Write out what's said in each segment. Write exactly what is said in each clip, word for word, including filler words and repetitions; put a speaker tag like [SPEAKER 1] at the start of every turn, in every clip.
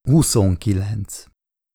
[SPEAKER 1] huszonkilenc.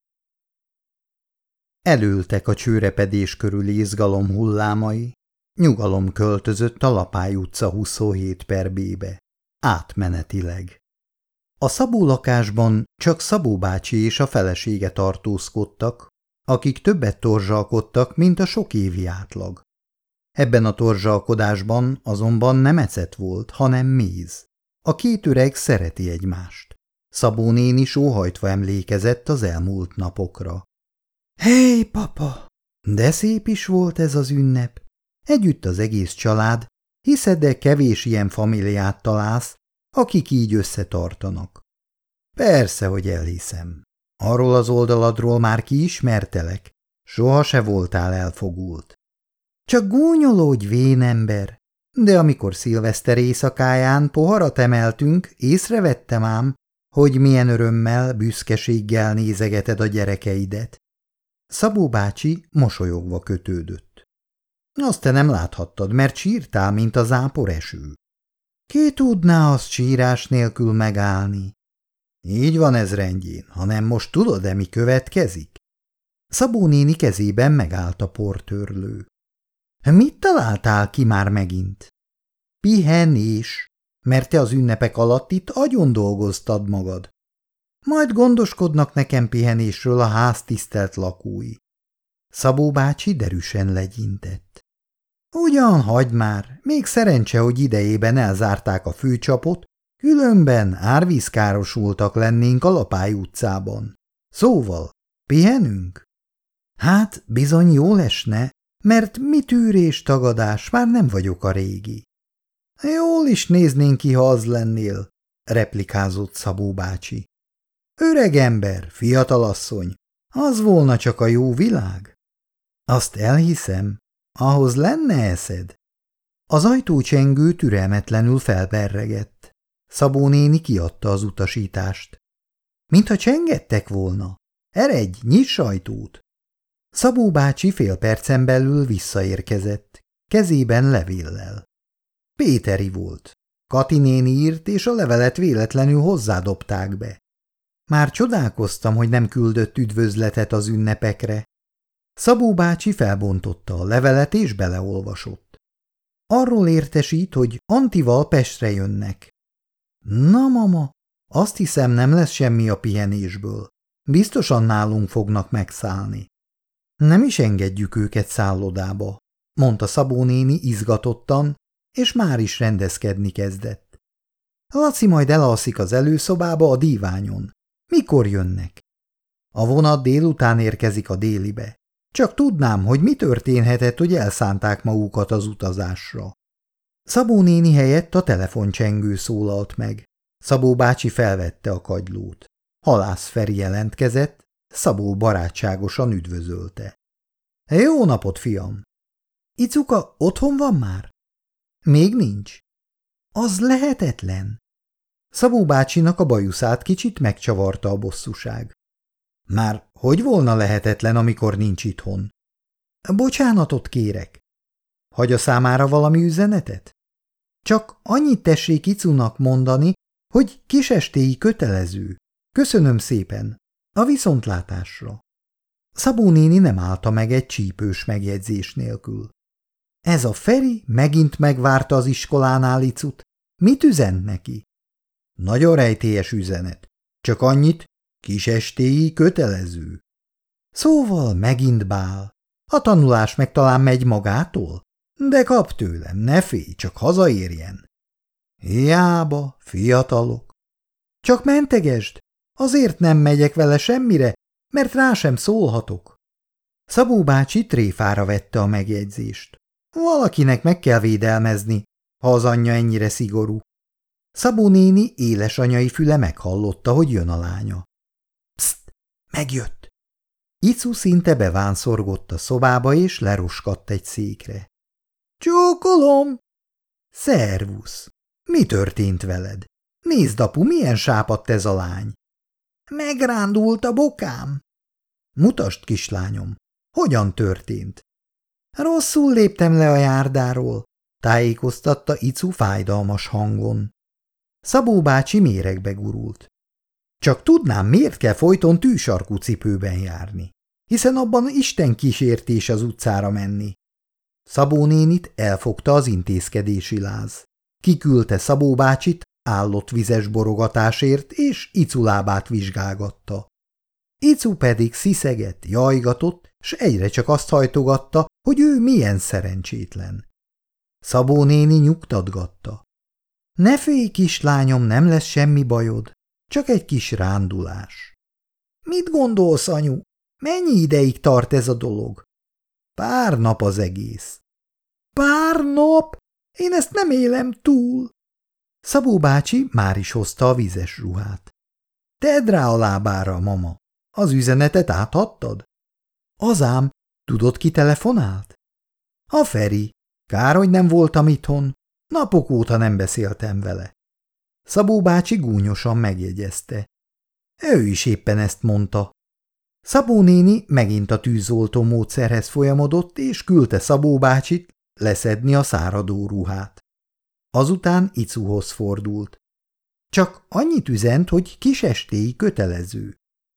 [SPEAKER 1] Elültek a csőrepedés körüli izgalom hullámai, nyugalom költözött a Lapály utca huszonhét per bé-be, átmenetileg. A Szabó lakásban csak Szabó bácsi és a felesége tartózkodtak, akik többet torzsalkodtak, mint a sok évi átlag. Ebben a torzsalkodásban azonban nem ecet volt, hanem méz. A két öreg szereti egymást. Szabó néni sóhajtva emlékezett az elmúlt napokra. Hey, papa! De szép is volt ez az ünnep. Együtt az egész család, hiszed, de kevés ilyen familiát találsz, akik így összetartanak. Persze, hogy elhiszem. Arról az oldaladról már kiismertelek, soha se voltál elfogult. Csak gúnyolódj, vénember! De amikor szilveszter éjszakáján poharat emeltünk, észrevettem ám, hogy milyen örömmel, büszkeséggel nézegeted a gyerekeidet. Szabó bácsi mosolyogva kötődött. Azt te nem láthattad, mert sírtál, mint a zápor eső. Ki tudná azt sírás nélkül megállni? Így van ez rendjén, hanem most tudod-e, mi következik? Szabó néni kezében megállt a portörlő. Mit találtál ki már megint? Pihenés, mert te az ünnepek alatt itt agyon dolgoztad magad. Majd gondoskodnak nekem pihenésről a ház tisztelt lakói. Szabó bácsi derűsen legyintett. Ugyan, hagyd már, még szerencse, hogy idejében elzárták a főcsapot, különben árvízkárosultak lennénk a Lapály utcában. Szóval, pihenünk? Hát, bizony jól esne, mert mi tűrés tagadás, már nem vagyok a régi. Jól is néznénk ki, ha az lennél, replikázott Szabó bácsi. Öreg ember, fiatalasszony, az volna csak a jó világ? Azt elhiszem, ahhoz lenne eszed. Az ajtócsengő türelmetlenül felberregett. Szabó néni kiadta az utasítást. Mintha csengettek volna. Eredj, nyiss ajtót! Szabó bácsi fél percen belül visszaérkezett, kezében levéllel. Péteri volt. Kati néni írt, és a levelet véletlenül hozzádobták be. Már csodálkoztam, hogy nem küldött üdvözletet az ünnepekre. Szabó bácsi felbontotta a levelet, és beleolvasott. Arról értesít, hogy Antival Pestre jönnek. Na, mama, azt hiszem, nem lesz semmi a pihenésből. Biztosan nálunk fognak megszállni. Nem is engedjük őket szállodába, mondta Szabó néni izgatottan, és már is rendezkedni kezdett. Laci majd elalszik az előszobába a díványon. Mikor jönnek? A vonat délután érkezik a délibe. Csak tudnám, hogy mi történhetett, hogy elszánták magukat az utazásra. Szabó néni helyett a telefoncsengő szólalt meg. Szabó bácsi felvette a kagylót. Halász Feri jelentkezett, Szabó barátságosan üdvözölte. Jó napot, fiam! Icuka otthon van már? Még nincs. Az lehetetlen. Szabó bácsinak a bajuszát kicsit megcsavarta a bosszúság. Már hogy volna lehetetlen, amikor nincs itthon? Bocsánatot kérek. Hagy számára valami üzenetet? Csak annyit tessék Icunak mondani, hogy kisestéi kötelező. Köszönöm szépen. A viszontlátásra. Szabó néni nem állta meg egy csípős megjegyzés nélkül. Ez a Feri megint megvárta az iskolánál Icut. Mit üzent neki? Nagyon rejtélyes üzenet. Csak annyit, kisestéi kötelező. Szóval megint bál. A tanulás meg talán megy magától? De kap tőlem, ne félj, csak hazaérjen. Hiába, fiatalok. Csak mentegesd, azért nem megyek vele semmire, mert rá sem szólhatok. Szabó bácsi tréfára vette a megjegyzést. Valakinek meg kell védelmezni, ha az anyja ennyire szigorú. Szabó néni éles anyai füle meghallotta, hogy jön a lánya. Pszt, megjött! Icu szinte bevánszorgott a szobába, és leroskadt egy székre. Csókolom! Szervusz! Mi történt veled? Nézd, apu, milyen sápadt ez a lány! Megrándult a bokám! Mutasd, kislányom, hogyan történt? Rosszul léptem le a járdáról, tájékoztatta Icu fájdalmas hangon. Szabó bácsi méregbe gurult. Csak tudnám, miért kell folyton tűsarkú cipőben járni, hiszen abban Isten kísértés az utcára menni. Szabó nénit elfogta az intézkedési láz. Kiküldte Szabó bácsit állott vizes borogatásért, és Icu lábát vizsgálgatta. Icu pedig sziszegett, jajgatott, s egyre csak azt hajtogatta, hogy ő milyen szerencsétlen. Szabó néni nyugtatgatta. Ne félj, kislányom, nem lesz semmi bajod, csak egy kis rándulás. Mit gondolsz, anyu? Mennyi ideig tart ez a dolog? Pár nap az egész. Pár nap? Én ezt nem élem túl. Szabó bácsi már is hozta a vizes ruhát. Tedd rá a lábára, mama. Az üzenetet átadtad? Az ám. Tudod, ki telefonált? A Feri. Kár, hogy nem voltam itthon. Napok óta nem beszéltem vele. Szabó bácsi gúnyosan megjegyezte. Ő is éppen ezt mondta. Szabó néni megint a tűzoltó módszerhez folyamodott, és küldte Szabó bácsit leszedni a száradó ruhát. Azután Icuhoz fordult. Csak annyit üzent, hogy kis estéi kötelező.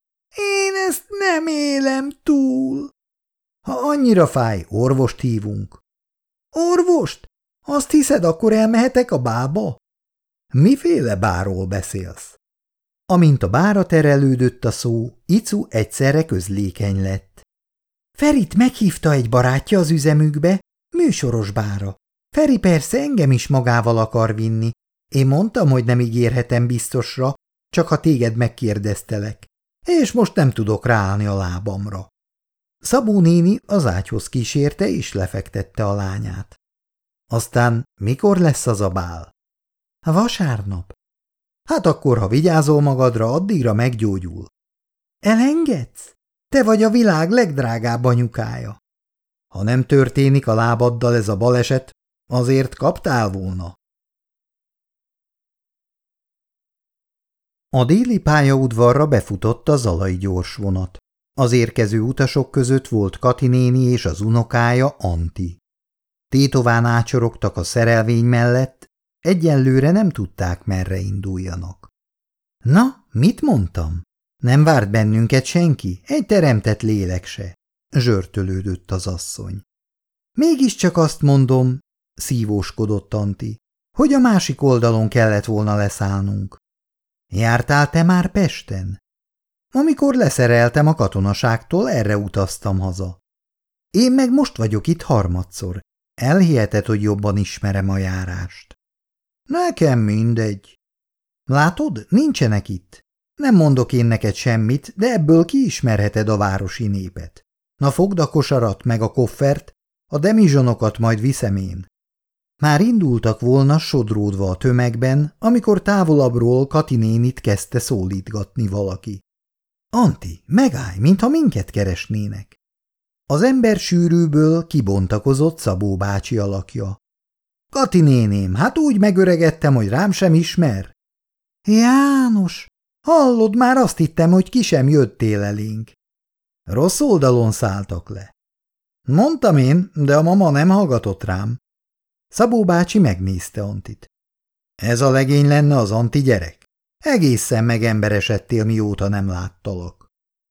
[SPEAKER 1] Én ezt nem élem túl. Ha annyira fáj, orvost hívunk. Orvost? Azt hiszed, akkor elmehetek a bába? Miféle báról beszélsz? Amint a bára terelődött a szó, Icu egyszerre közlékeny lett. Ferit meghívta egy barátja az üzemükbe, műsoros bára. Feri persze engem is magával akar vinni. Én mondtam, hogy nem ígérhetem biztosra, csak ha téged megkérdeztelek. És most nem tudok ráállni a lábamra. Szabó néni az ágyhoz kísérte és lefektette a lányát. Aztán mikor lesz az a bál? Vasárnap. Hát akkor, ha vigyázol magadra, addigra meggyógyul. Elengedsz? Te vagy a világ legdrágább anyukája. Ha nem történik a lábaddal ez a baleset, azért kaptál volna. A déli pályaudvarra befutott a zalai gyorsvonat. Az érkező utasok között volt Kati néni és az unokája, Anti. Tétován ácsorogtak a szerelvény mellett, egyenlőre nem tudták, merre induljanak. Na, mit mondtam? Nem várt bennünket senki, egy teremtett lélek se, zsörtölődött az asszony. Mégiscsak azt mondom, szívóskodott Anti, hogy a másik oldalon kellett volna leszállnunk. Jártál te már Pesten? Amikor leszereltem a katonaságtól, erre utaztam haza. Én meg most vagyok itt harmadszor. Elhiheted, hogy jobban ismerem a járást. Nekem mindegy. Látod, nincsenek itt. Nem mondok én neked semmit, de ebből kiismerheted a városi népet. Na fogd a kosarat meg a koffert, a demizsonokat majd viszem én. Már indultak volna sodródva a tömegben, amikor távolabbról Kati nénit kezdte szólítgatni valaki. Anti, megállj, mintha minket keresnének. Az ember sűrűből kibontakozott Szabó bácsi alakja. Kati néném, hát úgy megöregettem, hogy rám sem ismer. János, hallod, már azt hittem, hogy ki sem jöttél elénk. Rossz oldalon szálltak le. Mondtam én, de a mama nem hallgatott rám. Szabó bácsi megnézte Antit. Ez a legény lenne az Anti gyerek? Egészen megemberesedtél, mióta nem láttalak.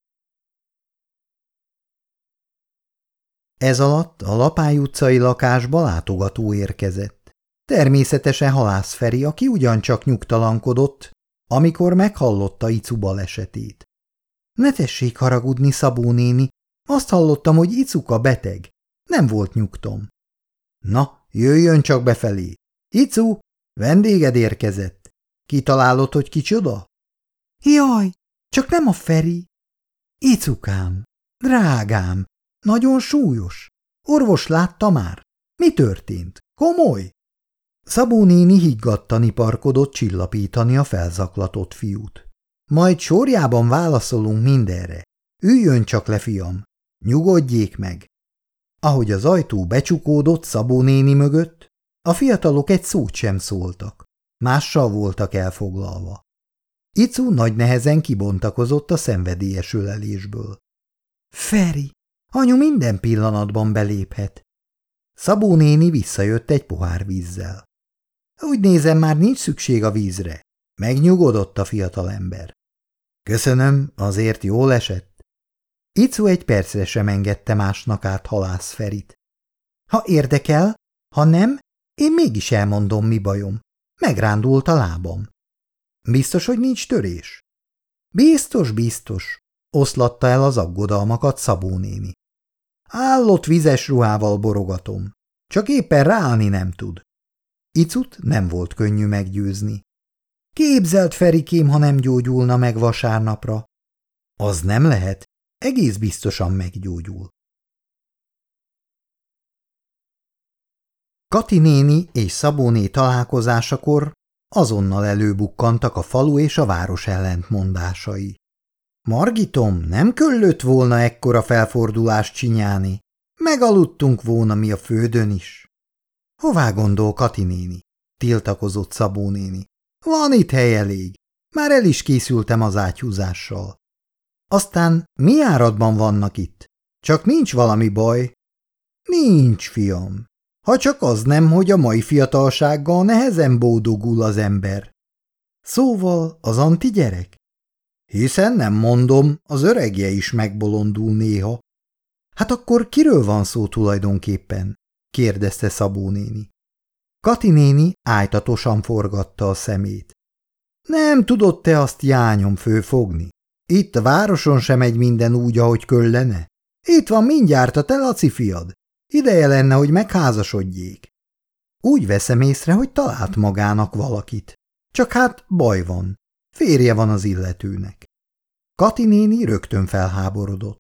[SPEAKER 1] Ez alatt a Lapály utcai lakásba látogató érkezett. Természetesen Halász Feri, aki ugyancsak nyugtalankodott, amikor meghallotta Icu balesetét. Ne tessék haragudni, Szabó néni, azt hallottam, hogy Icuka beteg. Nem volt nyugtom. Na, jöjjön csak befelé. Icu, vendéged érkezett. Kitalálod, hogy kicsoda? Jaj, csak nem a Feri. Icukám, drágám, nagyon súlyos. Orvos látta már? Mi történt? Komoly? Szabó néni higgadtan iparkodott csillapítani a felzaklatott fiút. Majd sorjában válaszolunk mindenre. Üljön csak le, fiam. Nyugodjék meg. Ahogy az ajtó becsukódott Szabó néni mögött, a fiatalok egy szót sem szóltak. Mással voltak elfoglalva. Icu nagy nehezen kibontakozott a szenvedélyes ölelésből. Feri, anyu minden pillanatban beléphet. Szabó néni visszajött egy pohár vízzel. Úgy nézem, már nincs szükség a vízre. Megnyugodott a fiatalember. Köszönöm, azért jól esett. Icu egy percre sem engedte másnak át Halász Ferit. Ha érdekel, ha nem, én mégis elmondom, mi bajom. Megrándult a lábam. Biztos, hogy nincs törés? Biztos, biztos, oszlatta el az aggodalmakat Szabó néni. Állott vizes ruhával borogatom, csak éppen ráállni nem tud. Icut nem volt könnyű meggyőzni. Képzelt, Ferikém, ha nem gyógyulna meg vasárnapra. Az nem lehet, egész biztosan meggyógyul. Kati néni és Szabóné találkozásakor azonnal előbukkantak a falu és a város ellentmondásai. Margitom, nem köllött volna ekkora felfordulást csinyálni. Megaludtunk volna mi a földön is. Hová gondol Kati néni? Tiltakozott Szabó néni. Van itt hely elég. Már el is készültem az ágyhúzással. Aztán mi áradban vannak itt? Csak nincs valami baj? Nincs, fiam. Ha csak az nem, hogy a mai fiatalsággal nehezen boldogul az ember. Szóval az anti gyerek? Hiszen nem mondom, az öregje is megbolondul néha. Hát akkor kiről van szó tulajdonképpen? Kérdezte Szabó néni. Kati néni ájtatosan forgatta a szemét. Nem tudod te azt, jányom, főfogni? Itt a városon sem megy minden úgy, ahogy köllene. Itt van mindjárt a te Laci fiad. Ideje lenne, hogy megházasodjék. Úgy veszem észre, hogy talált magának valakit. Csak hát baj van. Férje van az illetőnek. Kati néni rögtön felháborodott.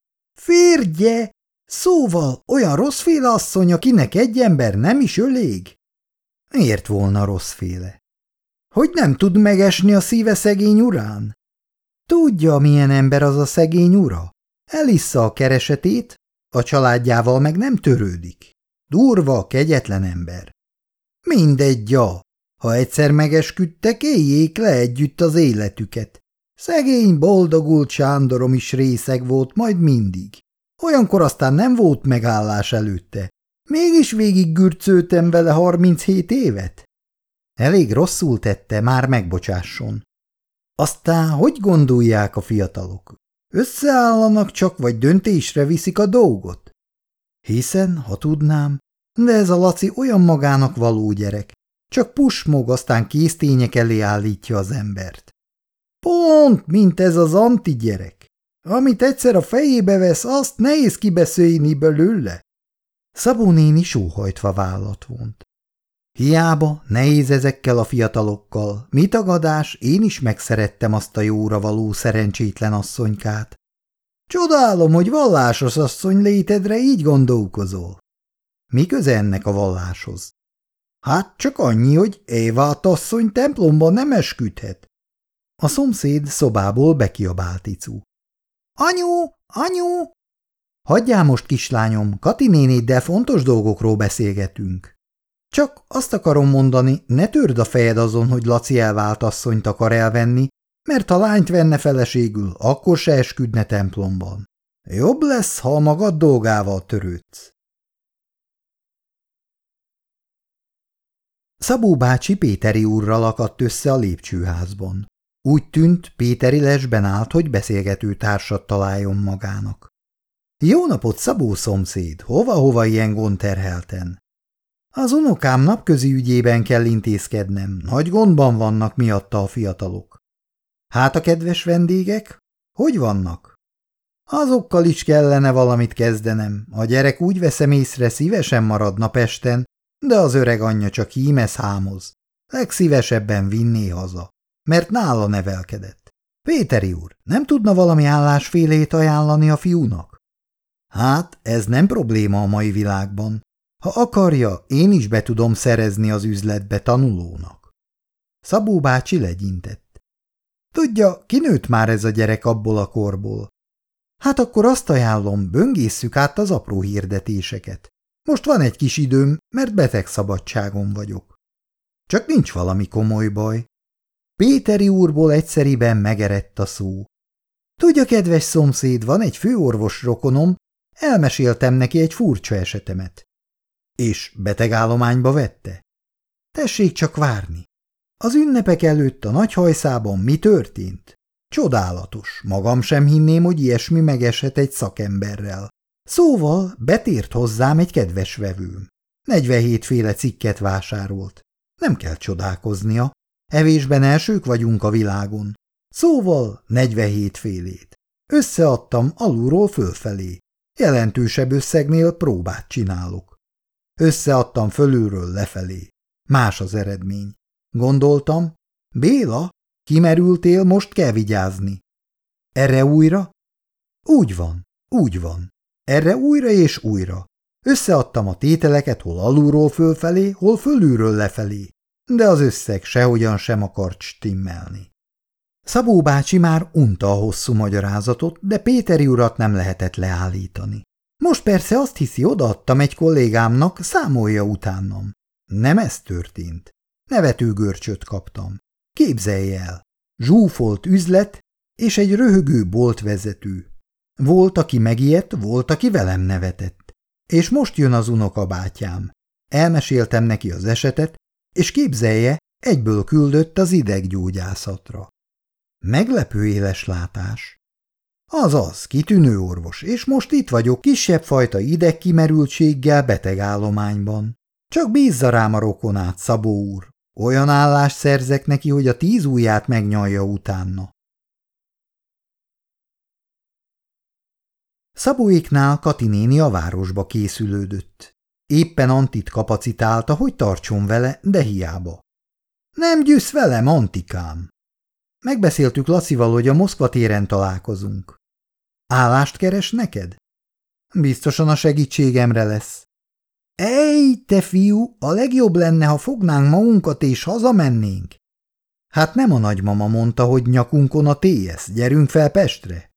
[SPEAKER 1] Férje? Szóval olyan rosszféle asszony, akinek egy ember nem is elég? Miért volna rosszféle? Hogy nem tud megesni a szíve szegény urán? Tudja, milyen ember az a szegény ura? Elissza a keresetét, a családjával meg nem törődik. Durva, kegyetlen ember. Mindegy, ja. Ha egyszer megesküdtek, éljék le együtt az életüket. Szegény, boldogult Sándorom is részeg volt majd mindig. Olyankor aztán nem volt megállás előtte. Mégis végig gürcöltem vele harminchét évet. Elég rosszul tette, már megbocsásson. Aztán hogy gondolják a fiatalok? Összeállanak csak, vagy döntésre viszik a dolgot? Hiszen, ha tudnám, de ez a Laci olyan magának való gyerek. Csak pusmog, aztán késztények elé állítja az embert. Pont, mint ez az anti gyerek. Amit egyszer a fejébe vesz, azt nehéz kibeszélni belőle. Szabó néni sóhajtva vállat vont. Hiába, nehéz ezekkel a fiatalokkal. Mi tagadás, én is megszerettem azt a jóra való szerencsétlen asszonykát. Csodálom, hogy vallásos asszony létedre így gondolkozol. Mi köze ennek a valláshoz? Hát csak annyi, hogy Évát asszony templomban nem esküdhet. A szomszéd szobából bekiabált Icu. Anyu, anyu! Hagyjál most, kislányom, Kati néniddel fontos dolgokról beszélgetünk. Csak azt akarom mondani, ne törd a fejed azon, hogy Laci elvált asszonyt akar elvenni, mert ha lányt venne feleségül, akkor se esküdne templomban. Jobb lesz, ha a magad dolgával törődsz. Szabó bácsi Péteri úrral akadt össze a lépcsőházban. Úgy tűnt, Péteri lesben állt, hogy beszélgető társat találjon magának. Jó napot, Szabó szomszéd, hova-hova ilyen gond terhelten? Az unokám napközi ügyében kell intézkednem, nagy gondban vannak miatta a fiatalok. Hát a kedves vendégek? Hogy vannak? Azokkal is kellene valamit kezdenem, a gyerek úgy veszem észre, szívesen maradna Pesten, de az öreg anyja csak hímez hámoz. Legszívesebben vinné haza, mert nála nevelkedett. Péteri úr, nem tudna valami állásfélét ajánlani a fiúnak? Hát, ez nem probléma a mai világban. Ha akarja, én is be tudom szerezni az üzletbe tanulónak. Szabó bácsi legyintett. Tudja, kinőtt már ez a gyerek abból a korból. Hát akkor azt ajánlom, böngésszük át az apró hirdetéseket. Most van egy kis időm, mert betegszabadságon vagyok. Csak nincs valami komoly baj. Péteri úrból egyszeriben megerett a szó. Tudja, kedves szomszéd, van egy főorvos rokonom, elmeséltem neki egy furcsa esetemet. És betegállományba vette? Tessék csak várni. Az ünnepek előtt a nagy hajszában mi történt? Csodálatos, magam sem hinném, hogy ilyesmi megeshet egy szakemberrel. Szóval betért hozzám egy kedves vevőm. negyvenhét féle cikket vásárolt. Nem kell csodálkoznia, evésben elsők vagyunk a világon. Szóval negyvenhét félét. Összeadtam alulról fölfelé. Jelentősebb összegnél próbát csinálok. Összeadtam fölülről lefelé. Más az eredmény. Gondoltam, Béla, kimerültél, most kell vigyázni. Erre újra? Úgy van, úgy van. Erre újra és újra. Összeadtam a tételeket hol alulról fölfelé, hol fölülről lefelé, de az összeg sehogyan sem akart stimmelni. Szabó bácsi már unta a hosszú magyarázatot, de Péteri urat nem lehetett leállítani. Most persze azt hiszi, odaadtam egy kollégámnak, számolja utánam. Nem ez történt. Nevetőgörcsöt kaptam. Képzelj el, zsúfolt üzlet és egy röhögő boltvezető. Volt, aki megijedt, volt, aki velem nevetett. És most jön az unokabátyám. Elmeséltem neki az esetet, és képzelje, egyből küldött az ideggyógyászatra. Meglepő éles látás. Azaz, kitűnő orvos, és most itt vagyok kisebb fajta idegkimerültséggel betegállományban. Csak bízza rám a rokonát, Szabó úr. Olyan állást szerzek neki, hogy a tíz ujját megnyalja utána. Szabóéknál Kati néni a városba készülődött. Éppen Antit kapacitálta, hogy tartson vele, de hiába. Nem gyűsz velem, Antikám. Megbeszéltük Lacival, hogy a Moszkva téren találkozunk. Állást keres neked? Biztosan a segítségemre lesz. Ej, te fiú, a legjobb lenne, ha fognánk magunkat és hazamennénk. Hát nem a nagymama mondta, hogy nyakunkon a tész, gyerünk fel Pestre?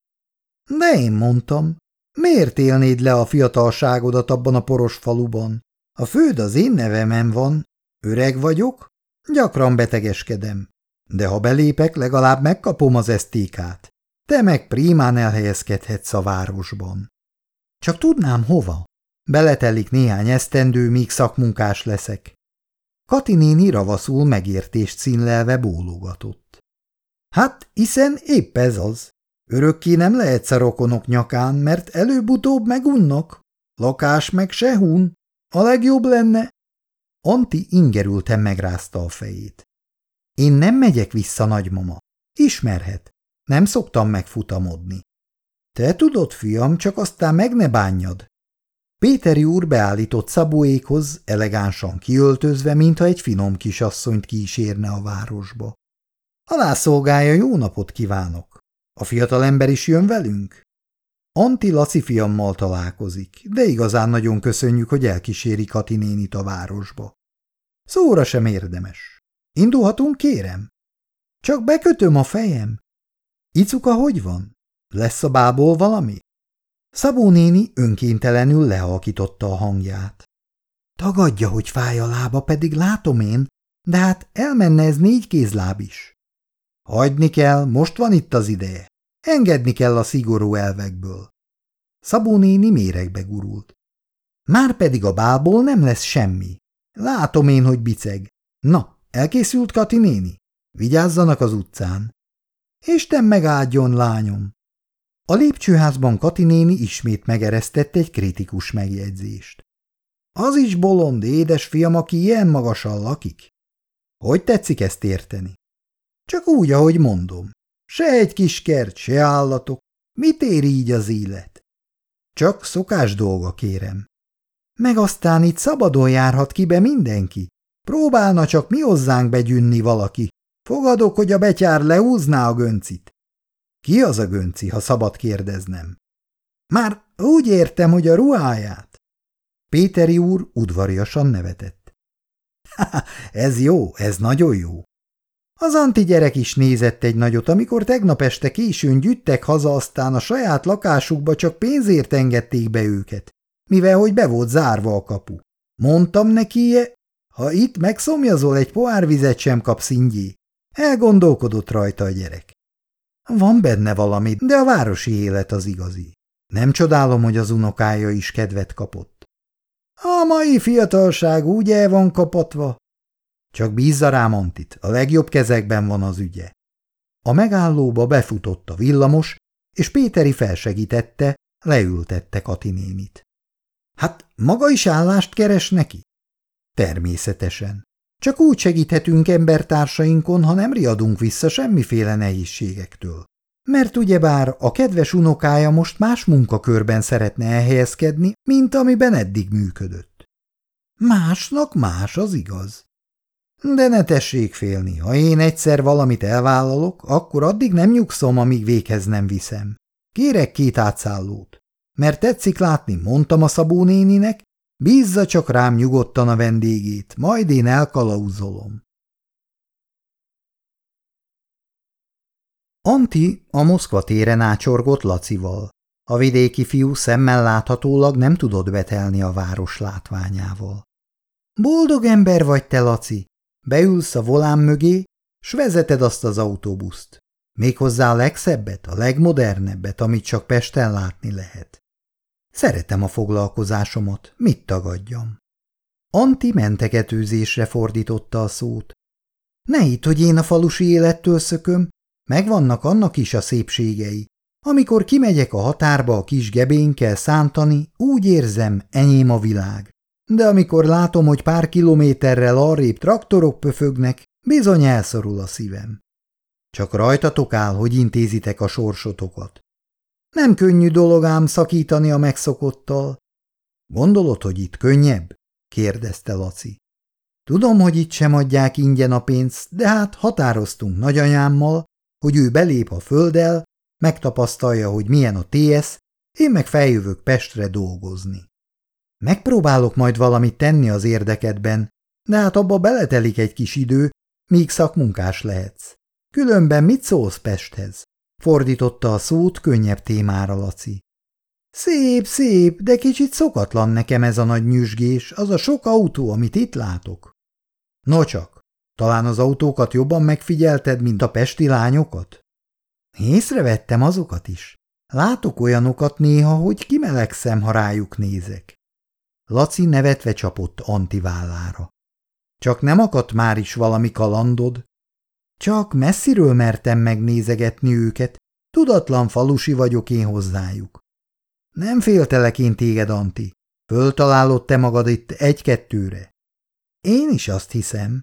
[SPEAKER 1] De én mondtam. Miért élnéd le a fiatalságodat abban a poros faluban? A főd az én nevemen van. Öreg vagyok, gyakran betegeskedem. De ha belépek, legalább megkapom az esztékát. Te meg prímán elhelyezkedhetsz a városban. Csak tudnám hova. Beletelik néhány esztendő, míg szakmunkás leszek. Kati néni ravaszul megértést színlelve bólogatott. Hát, hiszen épp ez az. Örökké nem lehetsz a rokonok nyakán, mert előbb-utóbb megunnak. Lakás meg se hun. A legjobb lenne. Anti ingerülten megrázta a fejét. Én nem megyek vissza, nagymama. Ismerhet. Nem szoktam megfutamodni. Te tudod, fiam, csak aztán meg ne bánjad. Péteri úr beállított Szabóékhoz, elegánsan kiöltözve, mintha egy finom kisasszonyt kísérne a városba. A rászolgája, jó napot kívánok! A fiatalember is jön velünk? Anti Laci fiammal találkozik, de igazán nagyon köszönjük, hogy elkíséri Kati nénit a városba. Szóra sem érdemes. Indulhatunk, kérem? Csak bekötöm a fejem. Icuka hogy van? Lesz a bából valami? Szabó néni önkéntelenül lehalkította a hangját. Tagadja, hogy fáj a lába, pedig látom én, de hát elmenne ez négy kézláb is. Hagyni kell, most van itt az ideje. Engedni kell a szigorú elvekből. Szabó néni méregbe gurult. Márpedig a bálból nem lesz semmi. Látom én, hogy biceg. Na, elkészült, Kati néni? Vigyázzanak az utcán. Isten megáldjon, lányom! A lépcsőházban Kati néni ismét megeresztett egy kritikus megjegyzést. Az is bolond, édes fiam, aki ilyen magasan lakik? Hogy tetszik ezt érteni? Csak úgy, ahogy mondom. Se egy kis kert, se állatok. Mit ér így az élet? Csak szokás dolga, kérem. Meg aztán itt szabadon járhat ki be mindenki. Próbálna csak mi hozzánk begyűnni valaki. Fogadok, hogy a betyár lehúzná a göncit. Ki az a gönci, ha szabad kérdeznem? Már úgy értem, hogy a ruháját. Péteri úr udvariasan nevetett. Ha, ez jó, ez nagyon jó. Az Anti gyerek is nézett egy nagyot, amikor tegnap este későn gyűjtek haza, aztán a saját lakásukba csak pénzért engedték be őket, mivel hogy be volt zárva a kapu. Mondtam neki, ha itt megszomjazol, egy pohár vizet sem kapsz ingyé. Elgondolkodott rajta a gyerek. Van benne valami, de a városi élet az igazi. Nem csodálom, hogy az unokája is kedvet kapott. A mai fiatalság úgy el van kapatva. Csak bízza rám, Antit, a legjobb kezekben van az ügye. A megállóba befutott a villamos, és Péteri felsegítette, leültette Kati nénit. Hát maga is állást keres neki? Természetesen. Csak úgy segíthetünk embertársainkon, ha nem riadunk vissza semmiféle nehézségektől. Mert ugyebár a kedves unokája most más munkakörben szeretne elhelyezkedni, mint amiben eddig működött. Másnak más, az igaz. De ne tessék félni, ha én egyszer valamit elvállalok, akkor addig nem nyugszom, amíg véghez nem viszem. Kérek két átszállót, mert tetszik látni, mondtam a Szabó néninek, bízza csak rám nyugodtan a vendégét, majd én elkalauzolom. Antti a Moszkva téren ácsorgott Lacival. A vidéki fiú szemmel láthatólag nem tudott betelni a város látványával. Boldog ember vagy te, Laci! Beülsz a volán mögé, s vezeted azt az autóbuszt. Méghozzá a legszebbet, a legmodernebbet, amit csak Pesten látni lehet. Szeretem a foglalkozásomat, mit tagadjam? Antti mentegetőzésre fordította a szót. Ne hidd, hogy én a falusi élettől szököm, megvannak annak is a szépségei. Amikor kimegyek a határba a kis gebénkkel szántani, úgy érzem, enyém a világ. De amikor látom, hogy pár kilométerrel arrébb traktorok pöfögnek, bizony elszorul a szívem. Csak rajtatok áll, hogy intézitek a sorsotokat. Nem könnyű dolog ám szakítani a megszokottal. Gondolod, hogy itt könnyebb? Kérdezte Laci. Tudom, hogy itt sem adják ingyen a pénzt, de hát határoztunk nagyanyámmal, hogy ő belép a földdel, megtapasztalja, hogy milyen a té es, én meg feljövök Pestre dolgozni. Megpróbálok majd valamit tenni az érdekedben, de hát abba beletelik egy kis idő, míg szakmunkás lehetsz. Különben mit szólsz Pesthez? Fordította a szót könnyebb témára Laci. Szép, szép, de kicsit szokatlan nekem ez a nagy nyüzsgés, az a sok autó, amit itt látok. Nocsak, talán az autókat jobban megfigyelted, mint a pesti lányokat? Észrevettem azokat is. Látok olyanokat néha, hogy kimelegszem, ha rájuk nézek. Laci nevetve csapott Antti vállára. Csak nem akadt már is valami kalandod? Csak messziről mertem megnézegetni őket, tudatlan falusi vagyok én hozzájuk. Nem féltelek én téged, Antti. Föltalálod te magad itt egy-kettőre. Én is azt hiszem.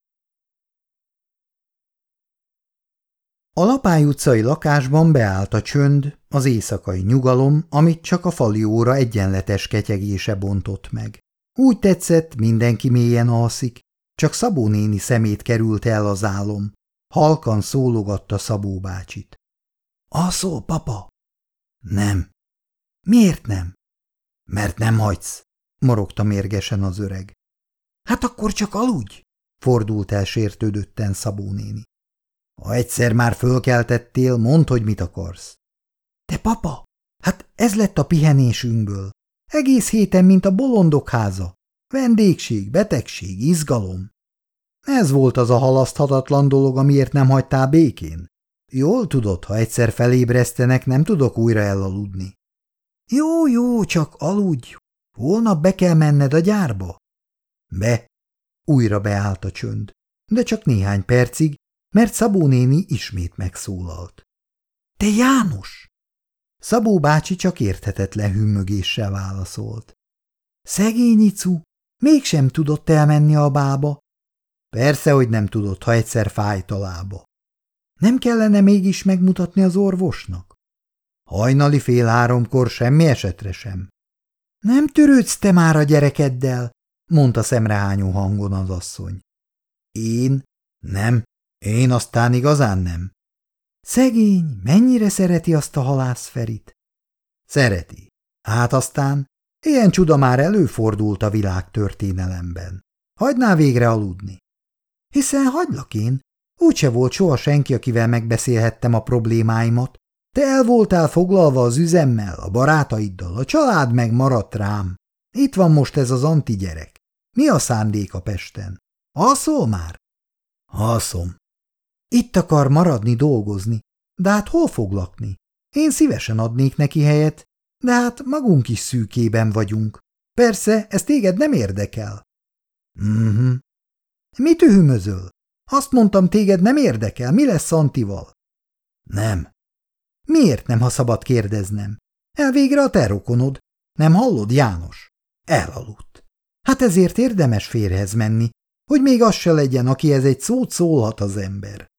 [SPEAKER 1] A Lapály utcai lakásban beállt a csönd, az éjszakai nyugalom, amit csak a fali óra egyenletes ketyegése bontott meg. Úgy tetszett, mindenki mélyen alszik, csak Szabó néni szemét került el az álom. Halkan szólogatta Szabó bácsit. Alszol, papa? Nem. Miért nem? Mert nem hagysz, morogta mérgesen az öreg. Hát akkor csak aludj, fordult el sértődötten Szabó néni. Ha egyszer már fölkeltettél, mondd, hogy mit akarsz. De papa, hát ez lett a pihenésünkből. Egész héten, mint a bolondok háza. Vendégség, betegség, izgalom. Ez volt az a halaszthatatlan dolog, amiért nem hagytál békén. Jól tudod, ha egyszer felébresztenek, nem tudok újra elaludni. Jó, jó, csak aludj. Holnap be kell menned a gyárba. Be. Újra beállt a csönd, de csak néhány percig, mert Szabó néni ismét megszólalt. Te János! Szabó bácsi csak érthetetlen hümmögéssel válaszolt. Szegény icu, mégsem tudott elmenni a bába. Persze, hogy nem tudott, ha egyszer fájt a lába. Nem kellene mégis megmutatni az orvosnak? Hajnali fél háromkor semmi esetre sem. Nem törődsz te már a gyerekeddel, mondta szemrehányó hangon az asszony. Én? Nem. Én aztán igazán nem. Szegény, mennyire szereti azt a halászferit? Szereti. Hát aztán ilyen csuda már előfordult a világ történelemben. Hagynál végre aludni? Hiszen hagylak én. Úgyse volt soha senki, akivel megbeszélhettem a problémáimat. Te el voltál foglalva az üzemmel, a barátaiddal, a család meg maradt rám. Itt van most ez az Antti gyerek. Mi a szándék a Pesten? Alszol már? Alszom. Itt akar maradni dolgozni, de hát hol fog lakni? Én szívesen adnék neki helyet, de hát magunk is szűkében vagyunk. Persze, ez téged nem érdekel. Mhm. Mit ühümözöl? Azt mondtam, téged nem érdekel, mi lesz Antival? Nem. Miért nem, ha szabad kérdeznem? Elvégre a te rokonod. Nem hallod, János? Elaludt. Hát ezért érdemes férjhez menni, hogy még az se legyen, akihez egy szót szólhat az ember.